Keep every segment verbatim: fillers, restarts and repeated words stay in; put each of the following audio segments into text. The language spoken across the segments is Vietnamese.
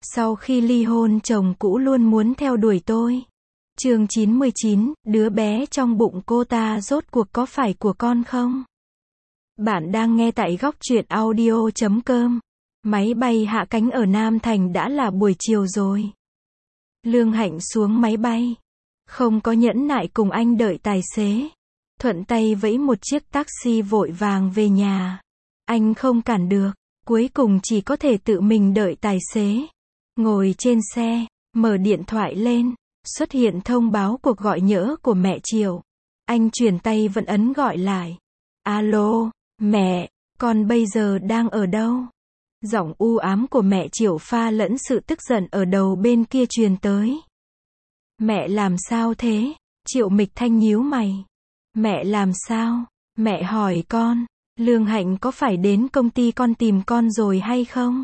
Sau khi ly hôn chồng cũ luôn muốn theo đuổi tôi. Chương chín mươi chín, đứa bé trong bụng cô ta rốt cuộc có phải của con không? Bạn đang nghe tại góc truyện audio chấm com. Máy bay hạ cánh ở Nam Thành đã là buổi chiều rồi. Lương Hạnh xuống máy bay. Không có nhẫn nại cùng anh đợi tài xế. Thuận tay vẫy một chiếc taxi vội vàng về nhà. Anh không cản được. Cuối cùng chỉ có thể tự mình đợi tài xế. Ngồi trên xe, mở điện thoại lên. Xuất hiện thông báo cuộc gọi nhỡ của mẹ Triệu. Anh chuyển tay vẫn ấn gọi lại. Alo, mẹ, con bây giờ đang ở đâu? Giọng u ám của mẹ Triệu pha lẫn sự tức giận ở đầu bên kia truyền tới. Mẹ làm sao thế? Triệu Mịch Thanh nhíu mày. Mẹ làm sao? Mẹ hỏi con, Lương Hạnh có phải đến công ty con tìm con rồi hay không?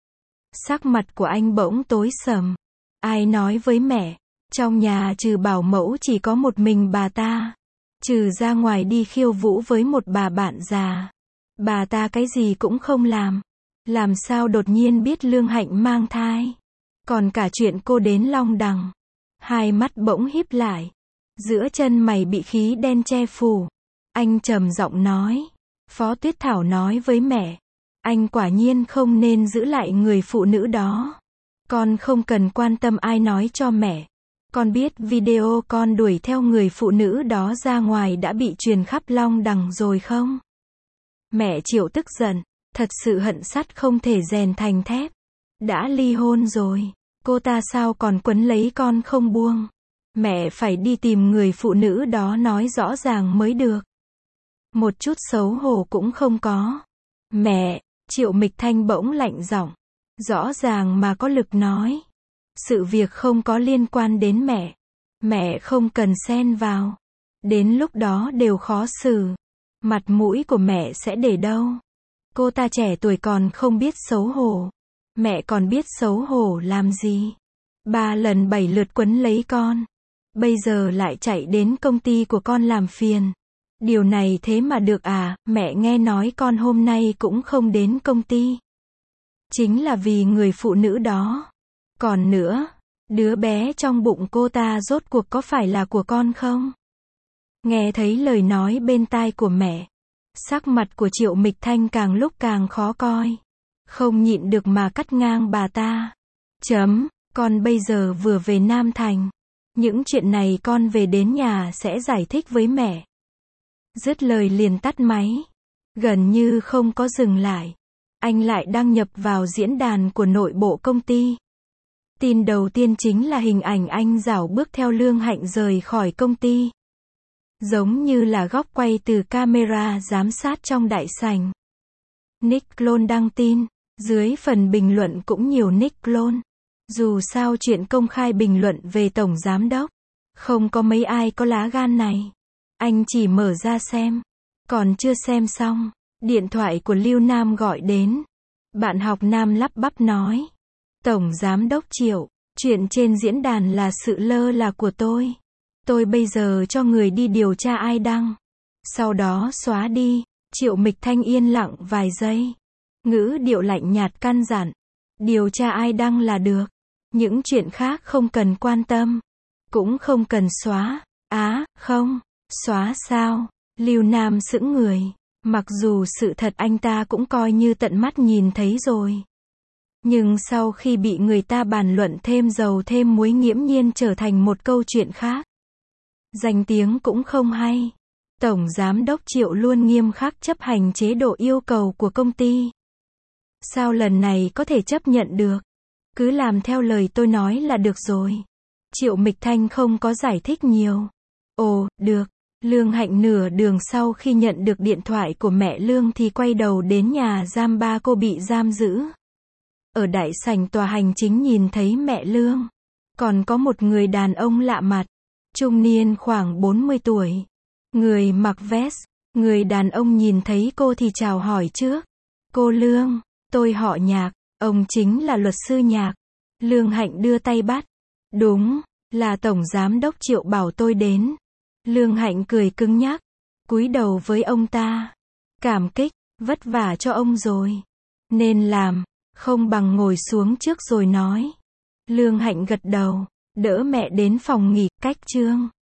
Sắc mặt của anh bỗng tối sầm. Ai nói với mẹ? Trong nhà trừ bảo mẫu chỉ có một mình bà ta. Trừ ra ngoài đi khiêu vũ với một bà bạn già. Bà ta cái gì cũng không làm. Làm sao đột nhiên biết Lương Hạnh mang thai? Còn cả chuyện cô đến Long Đằng. Hai mắt bỗng híp lại. Giữa chân mày bị khí đen che phủ. Anh trầm giọng nói. Phó Tuyết Thảo nói với mẹ. Anh quả nhiên không nên giữ lại người phụ nữ đó. Con không cần quan tâm ai nói cho mẹ. Con biết video con đuổi theo người phụ nữ đó ra ngoài đã bị truyền khắp Long Đằng rồi không? Mẹ Triệu tức giận. Thật sự hận sắt không thể rèn thành thép. Đã ly hôn rồi. Cô ta sao còn quấn lấy con không buông? Mẹ phải đi tìm người phụ nữ đó nói rõ ràng mới được. Một chút xấu hổ cũng không có. Mẹ, Triệu Mịch Thanh bỗng lạnh giọng. Rõ ràng mà có lực nói. Sự việc không có liên quan đến mẹ. Mẹ không cần xen vào. Đến lúc đó đều khó xử. Mặt mũi của mẹ sẽ để đâu? Cô ta trẻ tuổi còn không biết xấu hổ. Mẹ còn biết xấu hổ làm gì? Ba lần bảy lượt quấn lấy con. Bây giờ lại chạy đến công ty của con làm phiền. Điều này thế mà được à? Mẹ nghe nói con hôm nay cũng không đến công ty. Chính là vì người phụ nữ đó. Còn nữa, đứa bé trong bụng cô ta rốt cuộc có phải là của con không? Nghe thấy lời nói bên tai của mẹ. Sắc mặt của Triệu Mịch Thanh càng lúc càng khó coi. Không nhịn được mà cắt ngang bà ta. Chấm, con bây giờ vừa về Nam Thành. Những chuyện này con về đến nhà sẽ giải thích với mẹ. Dứt lời liền tắt máy. Gần như không có dừng lại. Anh lại đăng nhập vào diễn đàn của nội bộ công ty. Tin đầu tiên chính là hình ảnh anh rảo bước theo Lương Hạnh rời khỏi công ty. Giống như là góc quay từ camera giám sát trong đại sảnh. Nick Clone đăng tin. Dưới phần bình luận cũng nhiều Nick Clone. Dù sao chuyện công khai bình luận về tổng giám đốc. Không có mấy ai có lá gan này. Anh chỉ mở ra xem. Còn chưa xem xong. Điện thoại của Lưu Nam gọi đến. Bạn học Nam lắp bắp nói. Tổng giám đốc Triệu. Chuyện trên diễn đàn là sự lơ là của tôi. Tôi bây giờ cho người đi điều tra ai đăng. Sau đó xóa đi. Triệu Mịch Thanh yên lặng vài giây. Ngữ điệu lạnh nhạt căn dặn. Điều tra ai đăng là được. Những chuyện khác không cần quan tâm. Cũng không cần xóa. Á, không. Xóa sao? Lưu Nam sững người. Mặc dù sự thật anh ta cũng coi như tận mắt nhìn thấy rồi. Nhưng sau khi bị người ta bàn luận thêm dầu thêm muối nghiễm nhiên trở thành một câu chuyện khác. Danh tiếng cũng không hay. Tổng giám đốc Triệu luôn nghiêm khắc chấp hành chế độ yêu cầu của công ty. Sao lần này có thể chấp nhận được? Cứ làm theo lời tôi nói là được rồi. Triệu Mịch Thanh không có giải thích nhiều. Ồ, được. Lương Hạnh nửa đường sau khi nhận được điện thoại của mẹ Lương thì quay đầu đến nhà giam ba cô bị giam giữ. Ở đại sảnh tòa hành chính nhìn thấy mẹ Lương. Còn có một người đàn ông lạ mặt. Trung niên khoảng bốn mươi tuổi. Người mặc vest. Người đàn ông nhìn thấy cô thì chào hỏi trước. Cô Lương, tôi họ Nhạc, ông chính là luật sư Nhạc. Lương Hạnh đưa tay bắt. Đúng, là tổng giám đốc Triệu bảo tôi đến. Lương Hạnh cười cứng nhắc. Cúi đầu với ông ta. Cảm kích, vất vả cho ông rồi. Nên làm. Không bằng ngồi xuống trước rồi nói. Lương Hạnh gật đầu, đỡ mẹ đến phòng nghỉ, cách Trương